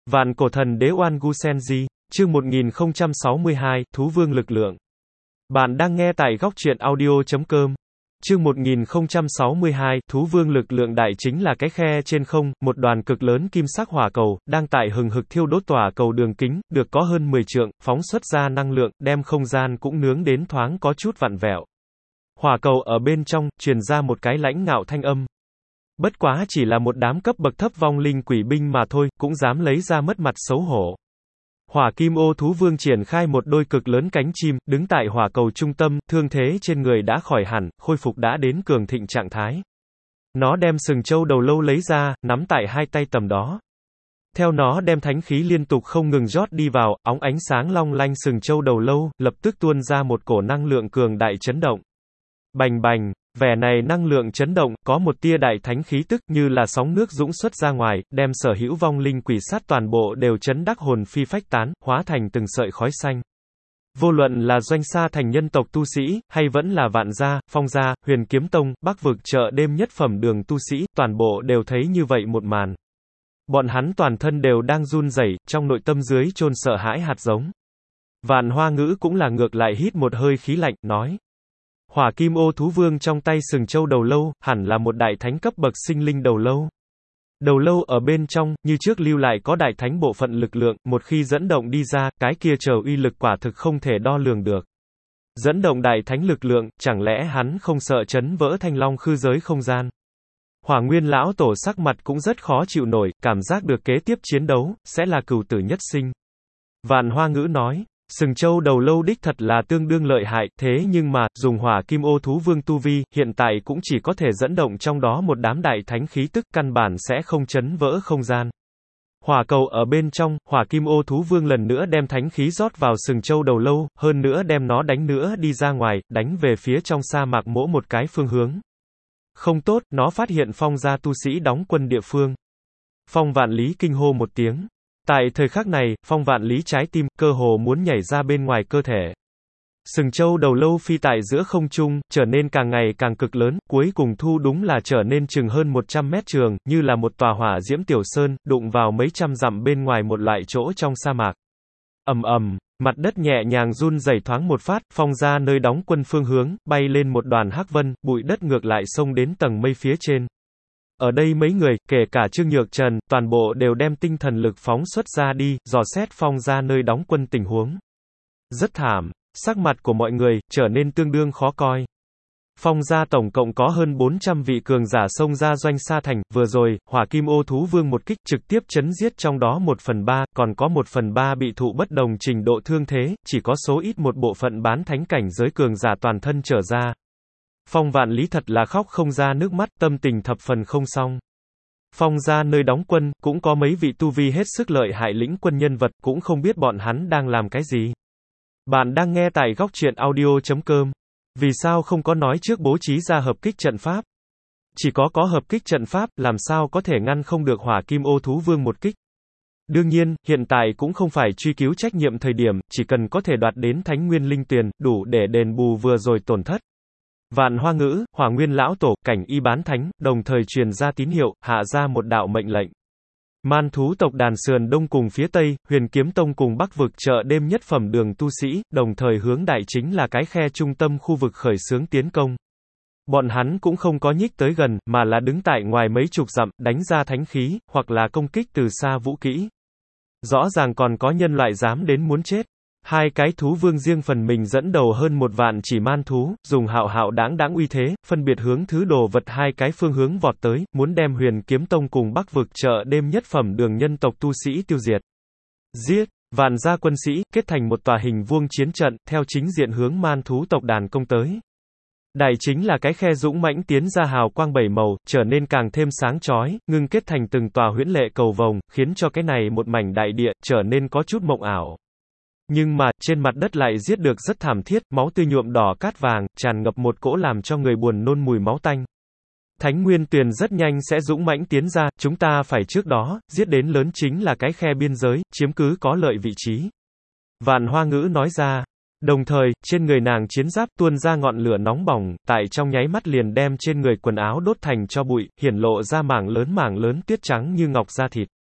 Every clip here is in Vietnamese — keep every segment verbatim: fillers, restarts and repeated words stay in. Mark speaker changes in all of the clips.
Speaker 1: Vạn cổ thần đế Oan Gu Senji, chương một nghìn không trăm sáu mươi hai, Thú Vương lực lượng. Bạn đang nghe tại góc truyện audio chấm com. Chương một nghìn không trăm sáu mươi hai, Thú Vương lực lượng đại chính là cái khe trên không, một đoàn cực lớn kim sắc hỏa cầu, đang tại hừng hực thiêu đốt tỏa cầu đường kính, được có hơn mười trượng, phóng xuất ra năng lượng, đem không gian cũng nướng đến thoáng có chút vặn vẹo. Hỏa cầu ở bên trong, truyền ra một cái lãnh ngạo thanh âm. Bất quá chỉ là một đám cấp bậc thấp vong linh quỷ binh mà thôi, cũng dám lấy ra mất mặt xấu hổ. Hỏa kim ô thú vương triển khai một đôi cực lớn cánh chim, đứng tại hỏa cầu trung tâm, thương thế trên người đã khỏi hẳn, khôi phục đã đến cường thịnh trạng thái. Nó đem sừng trâu đầu lâu lấy ra, nắm tại hai tay tầm đó. Theo nó đem thánh khí liên tục không ngừng rót đi vào, óng ánh sáng long lanh sừng trâu đầu lâu, lập tức tuôn ra một cổ năng lượng cường đại chấn động. Bành bành, vẻ này năng lượng chấn động, có một tia đại thánh khí tức như là sóng nước dũng xuất ra ngoài, đem sở hữu vong linh quỷ sát toàn bộ đều chấn đắc hồn phi phách tán, hóa thành từng sợi khói xanh. Vô luận là Doanh Sa thành nhân tộc tu sĩ, hay vẫn là Vạn gia, Phong gia, Huyền Kiếm tông, Bắc vực chợ đêm nhất phẩm đường tu sĩ, toàn bộ đều thấy như vậy một màn. Bọn hắn toàn thân đều đang run rẩy, trong nội tâm dưới chôn sợ hãi hạt giống. Vạn Hoa Ngữ cũng là ngược lại hít một hơi khí lạnh, nói. Hỏa kim ô thú vương trong tay sừng trâu đầu lâu, hẳn là một đại thánh cấp bậc sinh linh đầu lâu. Đầu lâu ở bên trong, như trước lưu lại có đại thánh bộ phận lực lượng, một khi dẫn động đi ra, cái kia chờ uy lực quả thực không thể đo lường được. Dẫn động đại thánh lực lượng, chẳng lẽ hắn không sợ chấn vỡ thanh long khư giới không gian? Hỏa Nguyên lão tổ sắc mặt cũng rất khó chịu nổi, cảm giác được kế tiếp chiến đấu, sẽ là cửu tử nhất sinh. Vạn Hoa Ngữ nói. Sừng trâu đầu lâu đích thật là tương đương lợi hại, thế nhưng mà, dùng hỏa kim ô thú vương tu vi, hiện tại cũng chỉ có thể dẫn động trong đó một đám đại thánh khí tức, căn bản sẽ không chấn vỡ không gian. Hỏa cầu ở bên trong, hỏa kim ô thú vương lần nữa đem thánh khí rót vào sừng trâu đầu lâu, hơn nữa đem nó đánh nữa đi ra ngoài, đánh về phía trong sa mạc mỗi một cái phương hướng. Không tốt, nó phát hiện Phong gia tu sĩ đóng quân địa phương. Phong Vạn Lý kinh hô một tiếng. Tại thời khắc này, Phong Vạn Lý trái tim, cơ hồ muốn nhảy ra bên ngoài cơ thể. Sừng trâu đầu lâu phi tại giữa không trung, trở nên càng ngày càng cực lớn, cuối cùng thu đúng là trở nên chừng hơn một trăm mét trường, như là một tòa hỏa diễm tiểu sơn, đụng vào mấy trăm dặm bên ngoài một loại chỗ trong sa mạc. Ầm ầm, mặt đất nhẹ nhàng run rẩy thoáng một phát, Phong ra nơi đóng quân phương hướng, bay lên một đoàn hắc vân, bụi đất ngược lại xông đến tầng mây phía trên. Ở đây mấy người, kể cả Trương Nhược Trần, toàn bộ đều đem tinh thần lực phóng xuất ra đi, dò xét Phong ra nơi đóng quân tình huống. Rất thảm, sắc mặt của mọi người, trở nên tương đương khó coi. Phong gia tổng cộng có hơn bốn trăm vị cường giả xông ra Doanh Sa thành, vừa rồi, hỏa kim ô thú vương một kích trực tiếp chấn giết trong đó một phần ba, còn có một phần ba bị thụ bất đồng trình độ thương thế, chỉ có số ít một bộ phận bán thánh cảnh giới cường giả toàn thân trở ra. Phong Vạn Lý thật là khóc không ra nước mắt, tâm tình thập phần không xong. Phong gia nơi đóng quân, cũng có mấy vị tu vi hết sức lợi hại lĩnh quân nhân vật, cũng không biết bọn hắn đang làm cái gì. Bạn đang nghe tại góc truyện audio chấm com. Vì sao không có nói trước bố trí ra hợp kích trận pháp? Chỉ có có hợp kích trận pháp, làm sao có thể ngăn không được hỏa kim ô thú vương một kích? Đương nhiên, hiện tại cũng không phải truy cứu trách nhiệm thời điểm, chỉ cần có thể đoạt đến thánh nguyên linh tuyền, đủ để đền bù vừa rồi tổn thất. Vạn Hoa Ngữ, Hỏa Nguyên lão tổ, cảnh y bán thánh, đồng thời truyền ra tín hiệu, hạ ra một đạo mệnh lệnh. Man thú tộc đàn sườn đông cùng phía tây, Huyền Kiếm tông cùng Bắc vực chợ đêm nhất phẩm đường tu sĩ, đồng thời hướng đại chính là cái khe trung tâm khu vực khởi xướng tiến công. Bọn hắn cũng không có nhích tới gần, mà là đứng tại ngoài mấy chục dặm, đánh ra thánh khí, hoặc là công kích từ xa vũ kỹ. Rõ ràng còn có nhân loại dám đến muốn chết. Hai cái thú vương riêng phần mình dẫn đầu hơn một vạn chỉ man thú, dùng hạo hạo đáng đáng uy thế, phân biệt hướng thứ đồ vật hai cái phương hướng vọt tới, muốn đem Huyền Kiếm tông cùng Bắc vực chợ đêm nhất phẩm đường nhân tộc tu sĩ tiêu diệt. Giết, vạn gia quân sĩ, kết thành một tòa hình vuông chiến trận, theo chính diện hướng man thú tộc đàn công tới. Đại chính là cái khe dũng mãnh tiến ra hào quang bảy màu, trở nên càng thêm sáng chói, ngưng kết thành từng tòa huyễn lệ cầu vồng, khiến cho cái này một mảnh đại địa, trở nên có chút mộng ảo. Nhưng mà, trên mặt đất lại giết được rất thảm thiết, máu tươi nhuộm đỏ cát vàng, tràn ngập một cỗ làm cho người buồn nôn mùi máu tanh. Thánh nguyên tuyền rất nhanh sẽ dũng mãnh tiến ra, chúng ta phải trước đó, giết đến lớn chính là cái khe biên giới, chiếm cứ có lợi vị trí. Vạn Hoa Ngữ nói ra. Đồng thời, trên người nàng chiến giáp tuôn ra ngọn lửa nóng bỏng, tại trong nháy mắt liền đem trên người quần áo đốt thành tro bụi, hiển lộ ra mảng lớn mảng lớn tuyết trắng như ngọc da thịt.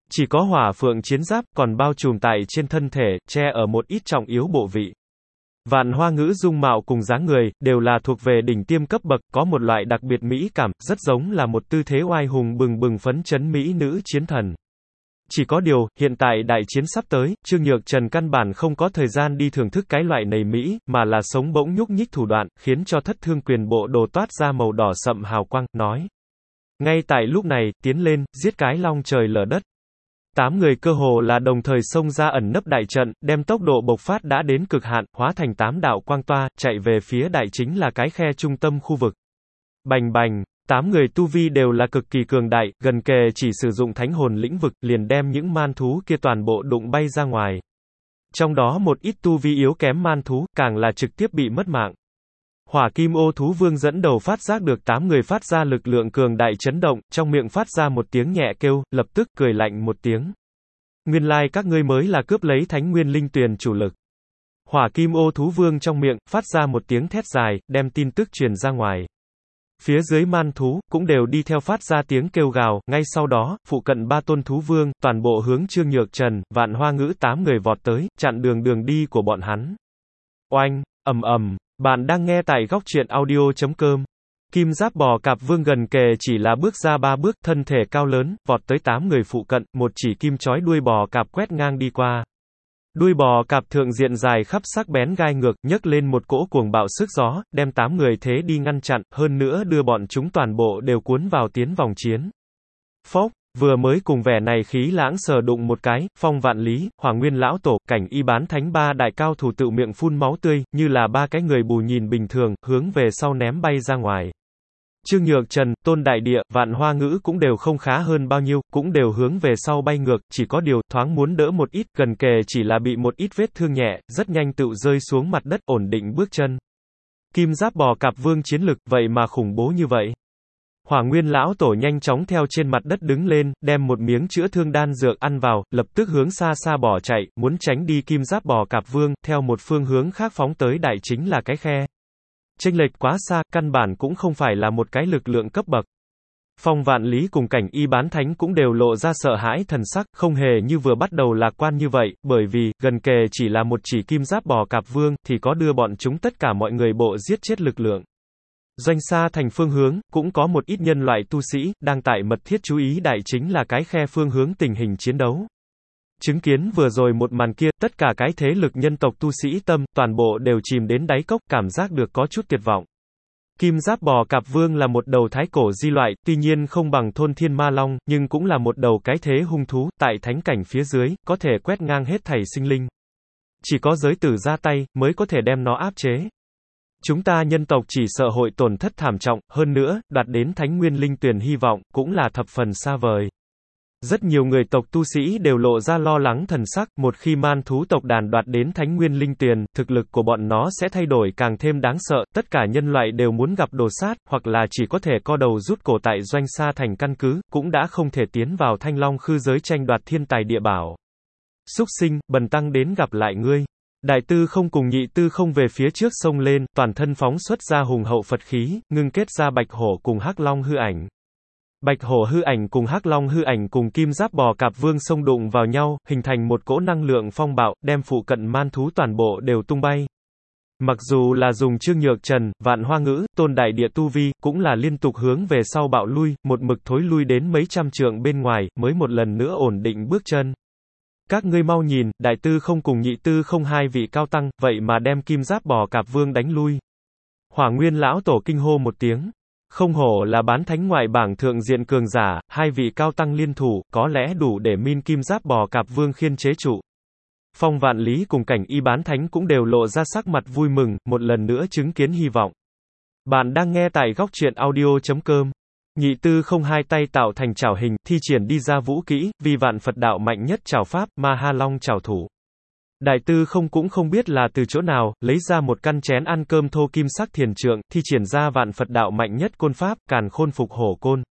Speaker 1: Chỉ có hỏa phượng chiến giáp, còn bao trùm tại trên thân thể, che ở một ít trọng yếu bộ vị. Vạn Hoa Ngữ dung mạo cùng dáng người, đều là thuộc về đỉnh tiêm cấp bậc, có một loại đặc biệt mỹ cảm, rất giống là một tư thế oai hùng bừng bừng phấn chấn mỹ nữ chiến thần. Chỉ có điều, hiện tại đại chiến sắp tới, Trương Nhược Trần căn bản không có thời gian đi thưởng thức cái loại này mỹ, mà là sống bỗng nhúc nhích thủ đoạn, khiến cho thất thương quyền bộ đồ toát ra màu đỏ sậm hào quang, nói. Ngay tại lúc này, tiến lên, giết cái long trời lở đất. Tám người cơ hồ là đồng thời xông ra ẩn nấp đại trận, đem tốc độ bộc phát đã đến cực hạn, hóa thành tám đạo quang toa, chạy về phía đại chính là cái khe trung tâm khu vực. Bành bành, tám người tu vi đều là cực kỳ cường đại, gần kề chỉ sử dụng thánh hồn lĩnh vực, liền đem những man thú kia toàn bộ đụng bay ra ngoài. Trong đó một ít tu vi yếu kém man thú, càng là trực tiếp bị mất mạng. Hỏa Kim Ô Thú Vương dẫn đầu phát giác được tám người phát ra lực lượng cường đại chấn động, trong miệng phát ra một tiếng nhẹ kêu, lập tức cười lạnh một tiếng. Nguyên lai các ngươi mới là cướp lấy Thánh Nguyên Linh Tuyền chủ lực. Hỏa Kim Ô Thú Vương trong miệng, phát ra một tiếng thét dài, đem tin tức truyền ra ngoài. Phía dưới man thú, cũng đều đi theo phát ra tiếng kêu gào, ngay sau đó, phụ cận ba tôn thú vương, toàn bộ hướng Trương Nhược Trần, Vạn Hoa Ngữ tám người vọt tới, chặn đường đường đi của bọn hắn. Oanh, ầm ầm. Bạn đang nghe tại góc truyện audio chấm com. Kim Giáp Bò Cạp Vương gần kề chỉ là bước ra ba bước, thân thể cao lớn, vọt tới tám người phụ cận, một chỉ kim chói đuôi bò cạp quét ngang đi qua. Đuôi bò cạp thượng diện dài khắp sắc bén gai ngược, nhấc lên một cỗ cuồng bạo sức gió, đem tám người thế đi ngăn chặn, hơn nữa đưa bọn chúng toàn bộ đều cuốn vào tiến vòng chiến. Phốc, vừa mới cùng vẻ này khí lãng sờ đụng một cái, Phong Vạn Lý, Hỏa Nguyên Lão Tổ, Cảnh Y Bán Thánh ba đại cao thủ tự miệng phun máu tươi, như là ba cái người bù nhìn bình thường, hướng về sau ném bay ra ngoài. Trương Nhược Trần, Tôn Đại Địa, Vạn Hoa Ngữ cũng đều không khá hơn bao nhiêu, cũng đều hướng về sau bay ngược, chỉ có điều, thoáng muốn đỡ một ít, gần kề chỉ là bị một ít vết thương nhẹ, rất nhanh tự rơi xuống mặt đất, ổn định bước chân. Kim Giáp Bò Cạp Vương chiến lực, vậy mà khủng bố như vậy. Hỏa Nguyên Lão Tổ nhanh chóng theo trên mặt đất đứng lên, đem một miếng chữa thương đan dược ăn vào, lập tức hướng xa xa bỏ chạy, muốn tránh đi Kim Giáp Bò Cạp Vương, theo một phương hướng khác phóng tới đại chính là cái khe. Chênh lệch quá xa, căn bản cũng không phải là một cái lực lượng cấp bậc. Phong Vạn Lý cùng Cảnh Y Bán Thánh cũng đều lộ ra sợ hãi thần sắc, không hề như vừa bắt đầu lạc quan như vậy, bởi vì, gần kề chỉ là một chỉ Kim Giáp Bò Cạp Vương, thì có đưa bọn chúng tất cả mọi người bộ giết chết lực lượng. Doanh Sa Thành phương hướng, cũng có một ít nhân loại tu sĩ, đang tại mật thiết chú ý đại chính là cái khe phương hướng tình hình chiến đấu. Chứng kiến vừa rồi một màn kia, tất cả cái thế lực nhân tộc tu sĩ tâm, toàn bộ đều chìm đến đáy cốc, cảm giác được có chút tuyệt vọng. Kim Giáp Bò Cạp Vương là một đầu thái cổ di loại, tuy nhiên không bằng Thôn Thiên Ma Long, nhưng cũng là một đầu cái thế hung thú, tại thánh cảnh phía dưới, có thể quét ngang hết thảy sinh linh. Chỉ có giới tử ra tay, mới có thể đem nó áp chế. Chúng ta nhân tộc chỉ sợ hội tổn thất thảm trọng, hơn nữa, đoạt đến Thánh Nguyên Linh Tuyền hy vọng, cũng là thập phần xa vời. Rất nhiều người tộc tu sĩ đều lộ ra lo lắng thần sắc, một khi man thú tộc đàn đoạt đến Thánh Nguyên Linh Tuyền, thực lực của bọn nó sẽ thay đổi càng thêm đáng sợ, tất cả nhân loại đều muốn gặp đồ sát, hoặc là chỉ có thể co đầu rút cổ tại Doanh Sa Thành căn cứ, cũng đã không thể tiến vào Thanh Long khư giới tranh đoạt thiên tài địa bảo. Súc sinh, bần tăng đến gặp lại ngươi. Đại tư không cùng nhị tư không về phía trước sông lên, toàn thân phóng xuất ra hùng hậu Phật khí, ngưng kết ra Bạch Hổ cùng Hắc Long hư ảnh. Bạch Hổ hư ảnh cùng Hắc Long hư ảnh cùng Kim Giáp Bò Cạp Vương xông đụng vào nhau, hình thành một cỗ năng lượng phong bạo, đem phụ cận man thú toàn bộ đều tung bay. Mặc dù là dùng Trương Nhược Trần, Vạn Hoa Ngữ, Tôn Đại Địa tu vi, cũng là liên tục hướng về sau bạo lui, một mực thối lui đến mấy trăm trượng bên ngoài, mới một lần nữa ổn định bước chân. Các ngươi mau nhìn, đại tư không cùng nhị tư không hai vị cao tăng, vậy mà đem Kim Giáp Bò Cạp Vương đánh lui. Hỏa Nguyên Lão Tổ kinh hô một tiếng. Không hổ là bán thánh ngoại bảng thượng diện cường giả, hai vị cao tăng liên thủ, có lẽ đủ để min Kim Giáp Bò Cạp Vương khiên chế trụ. Phong Vạn Lý cùng Cảnh Y Bán Thánh cũng đều lộ ra sắc mặt vui mừng, một lần nữa chứng kiến hy vọng. Bạn đang nghe tại góc truyện audio chấm com. Nhị tư không hai tay tạo thành chảo hình, thi triển đi ra vũ kỹ, vì vạn Phật đạo mạnh nhất chảo pháp, Ma Ha Long chảo thủ. Đại tư không cũng không biết là từ chỗ nào, lấy ra một căn chén ăn cơm thô kim sắc thiền trượng, thi triển ra vạn Phật đạo mạnh nhất côn pháp, Càn Khôn Phục Hổ Côn.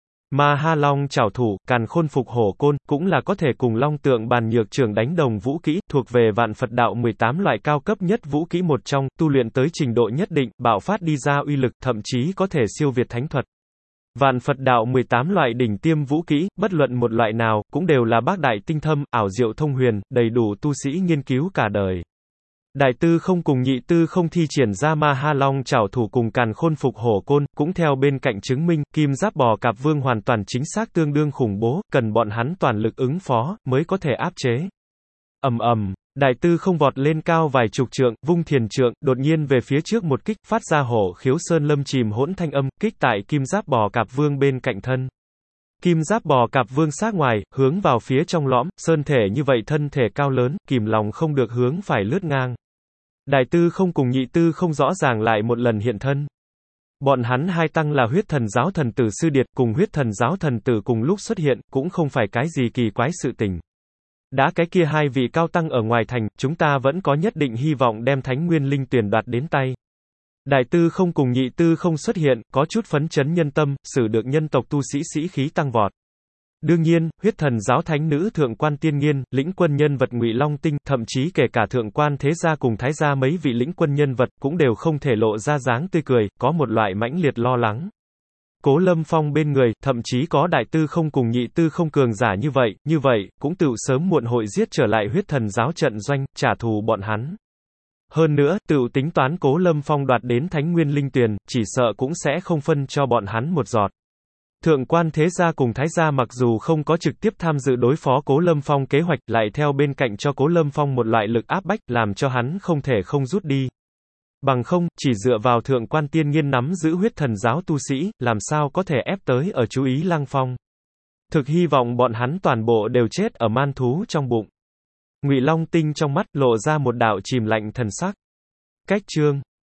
Speaker 1: Ma Ha Long chảo thủ, Càn Khôn Phục Hổ Côn, cũng là có thể cùng Long Tượng Bàn Nhược Trường đánh đồng vũ kỹ, thuộc về vạn Phật đạo mười tám loại cao cấp nhất vũ kỹ một trong, tu luyện tới trình độ nhất định, bạo phát đi ra uy lực, thậm chí có thể siêu việt thánh thuật. Vạn Phật đạo mười tám loại đỉnh tiêm vũ kỹ, bất luận một loại nào, cũng đều là bác đại tinh thâm, ảo diệu thông huyền, đầy đủ tu sĩ nghiên cứu cả đời. Đại tư không cùng nhị tư không thi triển ra ma ha long trảo thủ cùng càn khôn phục hổ côn, cũng theo bên cạnh chứng minh, kim giáp bò cạp vương hoàn toàn chính xác tương đương khủng bố, cần bọn hắn toàn lực ứng phó, mới có thể áp chế. Ầm ầm, đại tư không vọt lên cao vài chục trượng, vung thiền trượng, đột nhiên về phía trước một kích, phát ra hổ khiếu sơn lâm chìm hỗn thanh âm, kích tại kim giáp bò cạp vương bên cạnh thân. Kim giáp bò cạp vương sát ngoài, hướng vào phía trong lõm, sơn thể như vậy thân thể cao lớn, kìm lòng không được hướng phải lướt ngang. Đại tư không cùng nhị tư không rõ ràng lại một lần hiện thân. Bọn hắn hai tăng là huyết thần giáo thần tử sư điệt, cùng huyết thần giáo thần tử cùng lúc xuất hiện, cũng không phải cái gì kỳ quái sự tình. Đã cái kia hai vị cao tăng ở ngoài thành, chúng ta vẫn có nhất định hy vọng đem thánh nguyên linh tuyển đoạt đến tay. Đại tư không cùng nhị tư không xuất hiện, có chút phấn chấn nhân tâm, xử được nhân tộc tu sĩ sĩ khí tăng vọt. Đương nhiên, huyết thần giáo thánh nữ thượng quan tiên nghiên, lĩnh quân nhân vật Ngụy Long Tinh, thậm chí kể cả thượng quan thế gia cùng thái gia mấy vị lĩnh quân nhân vật, cũng đều không thể lộ ra dáng tươi cười, có một loại mãnh liệt lo lắng. Cố Lâm Phong bên người, thậm chí có đại tư không cùng nhị tư không cường giả như vậy, như vậy, cũng tựu sớm muộn hội giết trở lại huyết thần giáo trận doanh, trả thù bọn hắn. Hơn nữa, tựu tính toán Cố Lâm Phong đoạt đến thánh nguyên linh tuyền, chỉ sợ cũng sẽ không phân cho bọn hắn một giọt. Thượng quan thế gia cùng thái gia mặc dù không có trực tiếp tham dự đối phó Cố Lâm Phong kế hoạch, lại theo bên cạnh cho Cố Lâm Phong một loại lực áp bách, làm cho hắn không thể không rút đi. Bằng không, chỉ dựa vào thượng quan tiên nghiên nắm giữ huyết thần giáo tu sĩ, làm sao có thể ép tới ở chú Ý Lăng Phong. Thực hy vọng bọn hắn toàn bộ đều chết ở man thú trong bụng. Ngụy Long Tinh trong mắt lộ ra một đạo chìm lạnh thần sắc. Cách chương